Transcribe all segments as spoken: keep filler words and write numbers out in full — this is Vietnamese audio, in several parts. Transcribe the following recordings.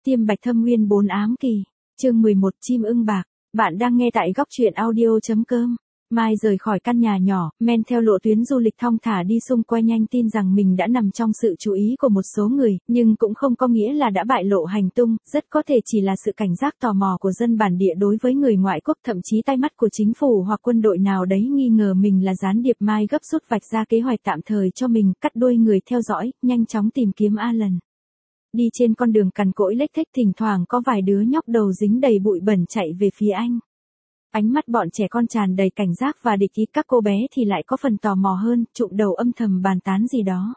Tiêm bạch thâm nguyên bốn ám kỳ. Chương mười một Chim ưng bạc. Bạn đang nghe tại góc truyện audio.com. Mai rời khỏi căn nhà nhỏ, men theo lộ tuyến du lịch thong thả đi xung quanh, nhanh tin rằng mình đã nằm trong sự chú ý của một số người, nhưng cũng không có nghĩa là đã bại lộ hành tung, rất có thể chỉ là sự cảnh giác tò mò của dân bản địa đối với người ngoại quốc, thậm chí tai mắt của chính phủ hoặc quân đội nào đấy nghi ngờ mình là gián điệp. Mai gấp rút vạch ra kế hoạch tạm thời cho mình, cắt đuôi người theo dõi, nhanh chóng tìm kiếm Alan. Đi trên con đường cằn cỗi lếch thếch, thỉnh thoảng có vài đứa nhóc đầu dính đầy bụi bẩn chạy về phía anh. Ánh mắt bọn trẻ con tràn đầy cảnh giác và địch ý, các cô bé thì lại có phần tò mò hơn, trụm đầu âm thầm bàn tán gì đó.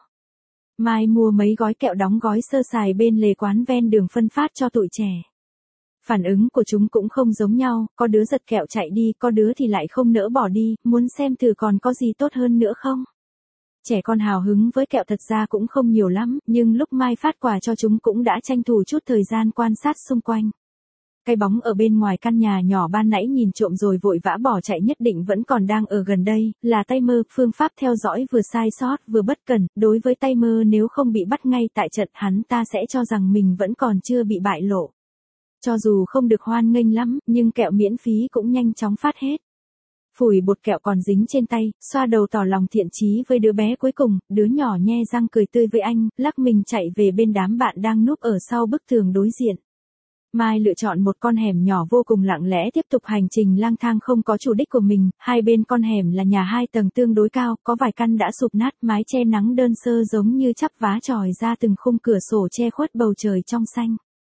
Mai mua mấy gói kẹo đóng gói sơ sài bên lề quán ven đường phân phát cho tụi trẻ. Phản ứng của chúng cũng không giống nhau, có đứa giật kẹo chạy đi, có đứa thì lại không nỡ bỏ đi, muốn xem thử còn có gì tốt hơn nữa không. Trẻ con hào hứng với kẹo thật ra cũng không nhiều lắm, nhưng lúc Mai phát quà cho chúng cũng đã tranh thủ chút thời gian quan sát xung quanh. Cái bóng ở bên ngoài căn nhà nhỏ ban nãy nhìn trộm rồi vội vã bỏ chạy nhất định vẫn còn đang ở gần đây, là Timer. Phương pháp theo dõi vừa sai sót vừa bất cẩn, đối với Timer nếu không bị bắt ngay tại trận, hắn ta sẽ cho rằng mình vẫn còn chưa bị bại lộ. Cho dù không được hoan nghênh lắm, nhưng kẹo miễn phí cũng nhanh chóng phát hết. Phủi bột kẹo còn dính trên tay, xoa đầu tỏ lòng thiện chí với đứa bé cuối cùng, đứa nhỏ nhe răng cười tươi với anh, lắc mình chạy về bên đám bạn đang núp ở sau bức tường đối diện. Mai lựa chọn một con hẻm nhỏ vô cùng lặng lẽ tiếp tục hành trình lang thang không có chủ đích của mình, hai bên con hẻm là nhà hai tầng tương đối cao, có vài căn đã sụp nát, mái che nắng đơn sơ giống như chắp vá tròi ra từng khung cửa sổ che khuất bầu trời trong xanh.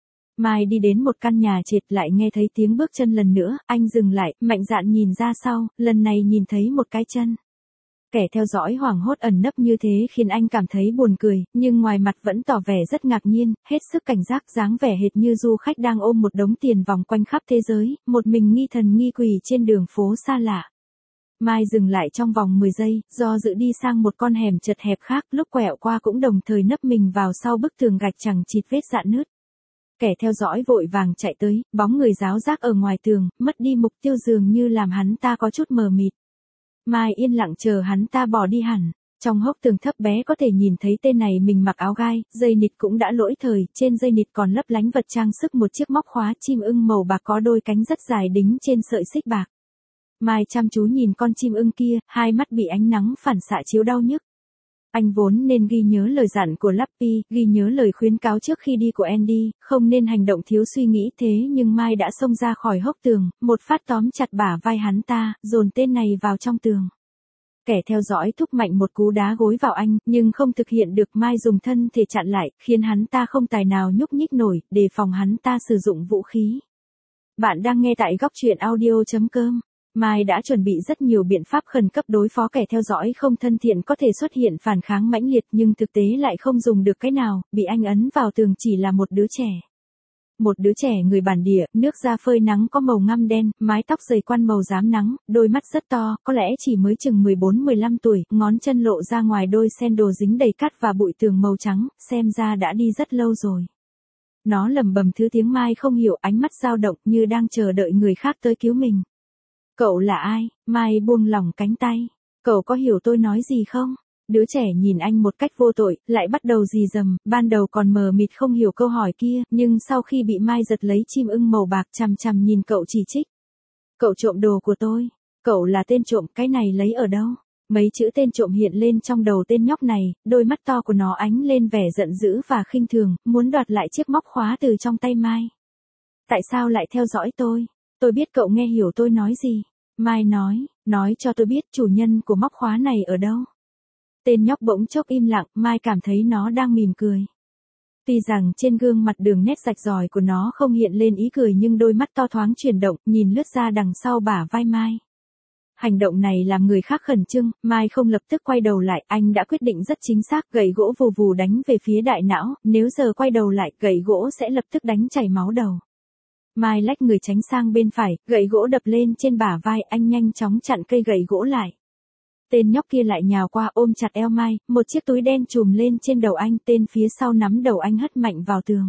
Mai đi đến một căn nhà trệt, lại nghe thấy tiếng bước chân lần nữa, anh dừng lại, mạnh dạn nhìn ra sau, lần này nhìn thấy một cái chân. Kẻ theo dõi hoảng hốt ẩn nấp như thế khiến anh cảm thấy buồn cười, nhưng ngoài mặt vẫn tỏ vẻ rất ngạc nhiên, hết sức cảnh giác, dáng vẻ hệt như du khách đang ôm một đống tiền vòng quanh khắp thế giới, một mình nghi thần nghi quỷ trên đường phố xa lạ. Mai dừng lại trong vòng mười giây, do dự đi sang một con hẻm chật hẹp khác, lúc quẹo qua cũng đồng thời nấp mình vào sau bức tường gạch chẳng chịt vết rạn nứt. Kẻ theo dõi vội vàng chạy tới, bóng người ráo rác ở ngoài tường, mất đi mục tiêu dường như làm hắn ta có chút mờ mịt. Mai yên lặng chờ hắn ta bỏ đi hẳn. Trong hốc tường thấp bé có thể nhìn thấy tên này mình mặc áo gai, dây nịt cũng đã lỗi thời, trên dây nịt còn lấp lánh vật trang sức, một chiếc móc khóa chim ưng màu bạc có đôi cánh rất dài đính trên sợi xích bạc. Mai chăm chú nhìn con chim ưng kia, hai mắt bị ánh nắng phản xạ chiếu đau nhức. Anh vốn nên ghi nhớ lời dặn của Lappy, ghi nhớ lời khuyến cáo trước khi đi của Andy, không nên hành động thiếu suy nghĩ, thế nhưng Mai đã xông ra khỏi hốc tường, một phát tóm chặt bả vai hắn ta, dồn tên này vào trong tường. Kẻ theo dõi thúc mạnh một cú đá gối vào anh, nhưng không thực hiện được. Mai dùng thân thể chặn lại, khiến hắn ta không tài nào nhúc nhích nổi, đề phòng hắn ta sử dụng vũ khí. Bạn đang nghe tại góc truyện audio.com. Mai đã chuẩn bị rất nhiều biện pháp khẩn cấp đối phó kẻ theo dõi không thân thiện có thể xuất hiện phản kháng mãnh liệt, nhưng thực tế lại không dùng được cái nào, bị anh ấn vào tường chỉ là một đứa trẻ. Một đứa trẻ người bản địa, nước da phơi nắng có màu ngăm đen, mái tóc dày quăn màu rám nắng, đôi mắt rất to, có lẽ chỉ mới chừng mười bốn mười lăm tuổi, ngón chân lộ ra ngoài đôi sandal dính đầy cát và bụi tường màu trắng, xem ra đã đi rất lâu rồi. Nó lẩm bẩm thứ tiếng Mai không hiểu, ánh mắt dao động như đang chờ đợi người khác tới cứu mình. Cậu là ai? Mai buông lỏng cánh tay. Cậu có hiểu tôi nói gì không? Đứa trẻ nhìn anh một cách vô tội, lại bắt đầu rì rầm, ban đầu còn mờ mịt không hiểu câu hỏi kia, nhưng sau khi bị Mai giật lấy chim ưng màu bạc chằm chằm nhìn cậu chỉ trích. Cậu trộm đồ của tôi. Cậu là tên trộm, cái này lấy ở đâu? Mấy chữ tên trộm hiện lên trong đầu tên nhóc này, đôi mắt to của nó ánh lên vẻ giận dữ và khinh thường, muốn đoạt lại chiếc móc khóa từ trong tay Mai. Tại sao lại theo dõi tôi? Tôi biết cậu nghe hiểu tôi nói gì. Mai nói, nói cho tôi biết chủ nhân của móc khóa này ở đâu. Tên nhóc bỗng chốc im lặng, Mai cảm thấy nó đang mỉm cười. Tuy rằng trên gương mặt đường nét rạch ròi của nó không hiện lên ý cười, nhưng đôi mắt to thoáng chuyển động, nhìn lướt ra đằng sau bả vai Mai. Hành động này làm người khác khẩn trương, Mai không lập tức quay đầu lại, anh đã quyết định rất chính xác, gậy gỗ vù vù đánh về phía đại não, nếu giờ quay đầu lại, gậy gỗ sẽ lập tức đánh chảy máu đầu. Mai lách người tránh sang bên phải, gậy gỗ đập lên trên bả vai, anh nhanh chóng chặn cây gậy gỗ lại. Tên nhóc kia lại nhào qua ôm chặt eo Mai, một chiếc túi đen trùm lên trên đầu anh, tên phía sau nắm đầu anh hất mạnh vào tường.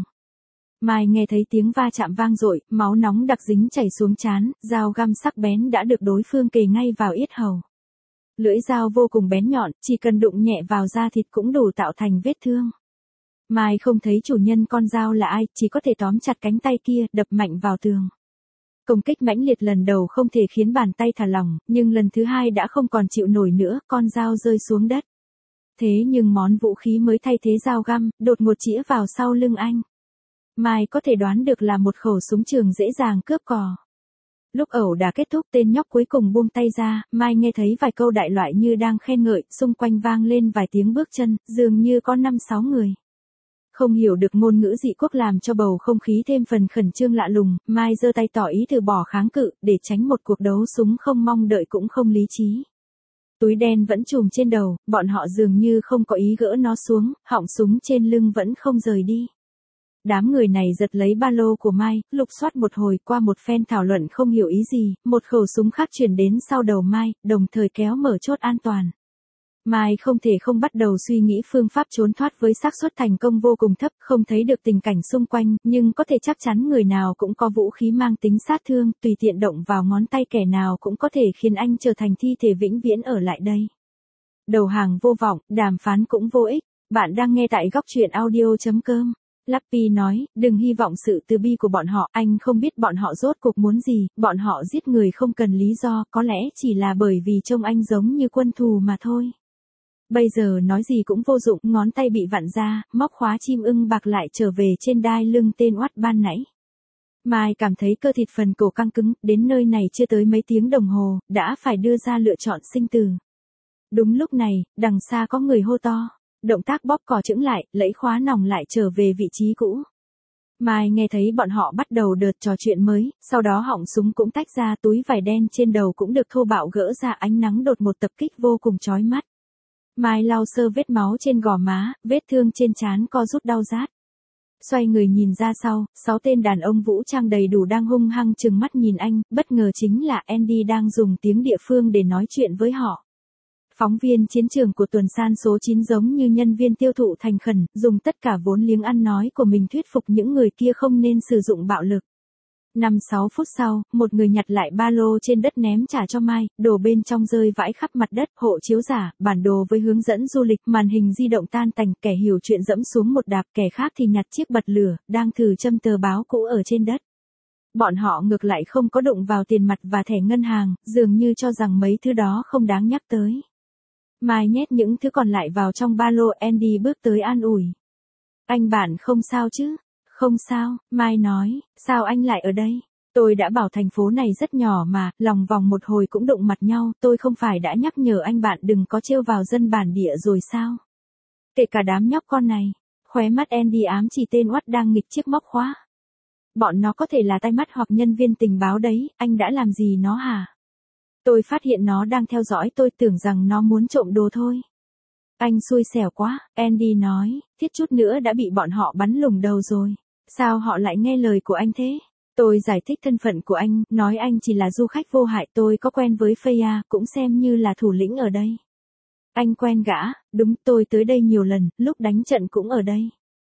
Mai nghe thấy tiếng va chạm vang dội, máu nóng đặc dính chảy xuống trán, dao găm sắc bén đã được đối phương kề ngay vào yết hầu. Lưỡi dao vô cùng bén nhọn, chỉ cần đụng nhẹ vào da thịt cũng đủ tạo thành vết thương. Mai không thấy chủ nhân con dao là ai, chỉ có thể tóm chặt cánh tay kia, đập mạnh vào tường. Công kích mãnh liệt lần đầu không thể khiến bàn tay thả lỏng, nhưng lần thứ hai đã không còn chịu nổi nữa, con dao rơi xuống đất. Thế nhưng món vũ khí mới thay thế dao găm, đột ngột chĩa vào sau lưng anh. Mai có thể đoán được là một khẩu súng trường dễ dàng cướp cò. Lúc ẩu đả kết thúc, tên nhóc cuối cùng buông tay ra, Mai nghe thấy vài câu đại loại như đang khen ngợi, xung quanh vang lên vài tiếng bước chân, dường như có năm sáu người. Không hiểu được ngôn ngữ dị quốc làm cho bầu không khí thêm phần khẩn trương lạ lùng, Mai giơ tay tỏ ý từ bỏ kháng cự, để tránh một cuộc đấu súng không mong đợi cũng không lý trí. Túi đen vẫn trùm trên đầu, bọn họ dường như không có ý gỡ nó xuống, họng súng trên lưng vẫn không rời đi. Đám người này giật lấy ba lô của Mai, lục soát một hồi, qua một phen thảo luận không hiểu ý gì, một khẩu súng khác chuyển đến sau đầu Mai, đồng thời kéo mở chốt an toàn. Mai không thể không bắt đầu suy nghĩ phương pháp trốn thoát với xác suất thành công vô cùng thấp, không thấy được tình cảnh xung quanh, nhưng có thể chắc chắn người nào cũng có vũ khí mang tính sát thương, tùy tiện động vào ngón tay kẻ nào cũng có thể khiến anh trở thành thi thể vĩnh viễn ở lại đây. Đầu hàng vô vọng, đàm phán cũng vô ích. Bạn đang nghe tại góc truyện audio chấm com. Lappy nói, đừng hy vọng sự từ bi của bọn họ, anh không biết bọn họ rốt cuộc muốn gì, bọn họ giết người không cần lý do, có lẽ chỉ là bởi vì trông anh giống như quân thù mà thôi. Bây giờ nói gì cũng vô dụng, ngón tay bị vặn ra, móc khóa chim ưng bạc lại trở về trên đai lưng tên oắt ban nãy. Mai cảm thấy cơ thịt phần cổ căng cứng, đến nơi này chưa tới mấy tiếng đồng hồ, đã phải đưa ra lựa chọn sinh tử. Đúng lúc này, đằng xa có người hô to. Động tác bóp cò chững lại, lấy khóa nòng lại trở về vị trí cũ. Mai nghe thấy bọn họ bắt đầu đợt trò chuyện mới, sau đó họng súng cũng tách ra, túi vải đen trên đầu cũng được thô bạo gỡ ra, ánh nắng đột một tập kích vô cùng chói mắt. Mai lau sơ vết máu trên gò má, vết thương trên trán co rút đau rát. Xoay người nhìn ra sau, sáu tên đàn ông vũ trang đầy đủ đang hung hăng trừng mắt nhìn anh, bất ngờ chính là Andy đang dùng tiếng địa phương để nói chuyện với họ. Phóng viên chiến trường của tuần san số chín giống như nhân viên tiêu thụ thành khẩn, dùng tất cả vốn liếng ăn nói của mình thuyết phục những người kia không nên sử dụng bạo lực. năm sáu phút sau, một người nhặt lại ba lô trên đất ném trả cho Mai, đồ bên trong rơi vãi khắp mặt đất, hộ chiếu giả, bản đồ với hướng dẫn du lịch, màn hình di động tan tành, kẻ hiểu chuyện dẫm xuống một đạp, kẻ khác thì nhặt chiếc bật lửa, đang thử châm tờ báo cũ ở trên đất. Bọn họ ngược lại không có đụng vào tiền mặt và thẻ ngân hàng, dường như cho rằng mấy thứ đó không đáng nhắc tới. Mai nhét những thứ còn lại vào trong ba lô, Andy bước tới an ủi. Anh bạn không sao chứ? Không sao, Mai nói, sao anh lại ở đây? Tôi đã bảo thành phố này rất nhỏ mà, lòng vòng một hồi cũng đụng mặt nhau, tôi không phải đã nhắc nhở anh bạn đừng có trêu vào dân bản địa rồi sao? Kể cả đám nhóc con này, khóe mắt Andy ám chỉ tên oắt đang nghịch chiếc móc khóa. Bọn nó có thể là tay mắt hoặc nhân viên tình báo đấy, anh đã làm gì nó hả? Tôi phát hiện nó đang theo dõi tôi, tưởng rằng nó muốn trộm đồ thôi. Anh xui xẻo quá, Andy nói, thiết chút nữa đã bị bọn họ bắn lủng đầu rồi. Sao họ lại nghe lời của anh thế? Tôi giải thích thân phận của anh, nói anh chỉ là du khách vô hại, tôi có quen với Freya, cũng xem như là thủ lĩnh ở đây. Anh quen gã, đúng, tôi tới đây nhiều lần, lúc đánh trận cũng ở đây.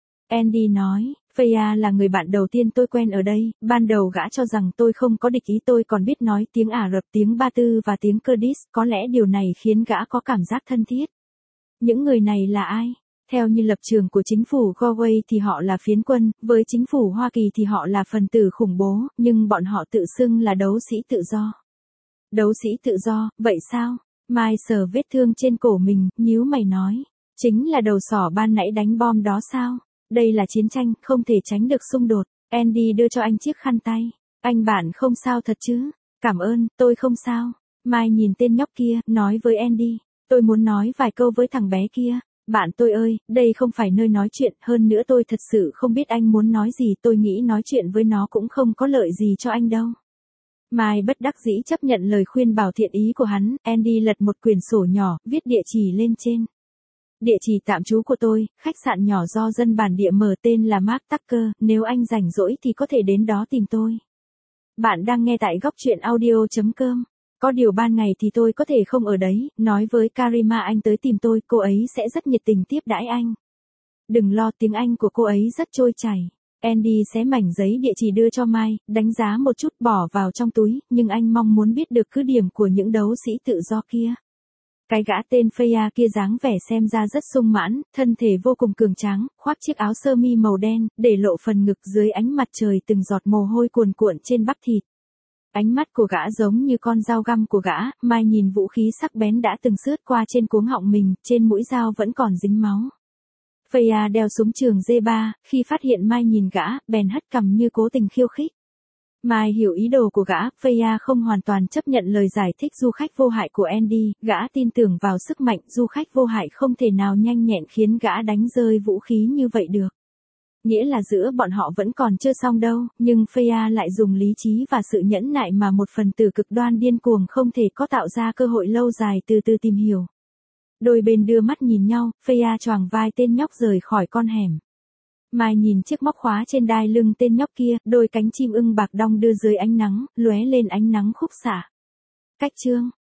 Andy nói, Freya là người bạn đầu tiên tôi quen ở đây, ban đầu gã cho rằng tôi không có địch ý, tôi còn biết nói tiếng Ả Rập, tiếng Ba Tư và tiếng Kurdish, có lẽ điều này khiến gã có cảm giác thân thiết. Những người này là ai? Theo như lập trường của chính phủ Galway thì họ là phiến quân, với chính phủ Hoa Kỳ thì họ là phần tử khủng bố, nhưng bọn họ tự xưng là đấu sĩ tự do. Đấu sĩ tự do, vậy sao? Mai sờ vết thương trên cổ mình, nhíu mày nói. Chính là đầu sỏ ban nãy đánh bom đó sao? Đây là chiến tranh, không thể tránh được xung đột. Andy đưa cho anh chiếc khăn tay. Anh bạn không sao thật chứ? Cảm ơn, tôi không sao. Mai nhìn tên nhóc kia, nói với Andy. Tôi muốn nói vài câu với thằng bé kia. Bạn tôi ơi, đây không phải nơi nói chuyện, hơn nữa tôi thật sự không biết anh muốn nói gì, tôi nghĩ nói chuyện với nó cũng không có lợi gì cho anh đâu. Mai bất đắc dĩ chấp nhận lời khuyên bảo thiện ý của hắn, Andy lật một quyển sổ nhỏ, viết địa chỉ lên trên. Địa chỉ tạm trú của tôi, khách sạn nhỏ do dân bản địa mở, tên là Mark Tucker, nếu anh rảnh rỗi thì có thể đến đó tìm tôi. Bạn đang nghe tại góc truyện audio chấm com. Có điều ban ngày thì tôi có thể không ở đấy, nói với Karima anh tới tìm tôi, cô ấy sẽ rất nhiệt tình tiếp đãi anh. Đừng lo, tiếng Anh của cô ấy rất trôi chảy. Andy xé mảnh giấy địa chỉ đưa cho Mai, đánh giá một chút bỏ vào trong túi, nhưng anh mong muốn biết được cứ điểm của những đấu sĩ tự do kia. Cái gã tên Freya kia dáng vẻ xem ra rất sung mãn, thân thể vô cùng cường tráng, khoác chiếc áo sơ mi màu đen, để lộ phần ngực dưới ánh mặt trời từng giọt mồ hôi cuồn cuộn trên bắp thịt. Ánh mắt của gã giống như con dao găm của gã, Mai nhìn vũ khí sắc bén đã từng sướt qua trên cuống họng mình, trên mũi dao vẫn còn dính máu. Freya đeo súng trường G ba, khi phát hiện Mai nhìn gã, bèn hất cằm như cố tình khiêu khích. Mai hiểu ý đồ của gã, Freya không hoàn toàn chấp nhận lời giải thích du khách vô hại của Andy, gã tin tưởng vào sức mạnh du khách vô hại không thể nào nhanh nhẹn khiến gã đánh rơi vũ khí như vậy được. Nghĩa là giữa bọn họ vẫn còn chưa xong đâu, nhưng Freya lại dùng lý trí và sự nhẫn nại mà một phần tử cực đoan điên cuồng không thể có tạo ra cơ hội lâu dài từ từ tìm hiểu. Đôi bên đưa mắt nhìn nhau, Freya choàng vai tên nhóc rời khỏi con hẻm. Mai nhìn chiếc móc khóa trên đai lưng tên nhóc kia, đôi cánh chim ưng bạc đong đưa dưới ánh nắng, lóe lên ánh nắng khúc xạ. Cách chương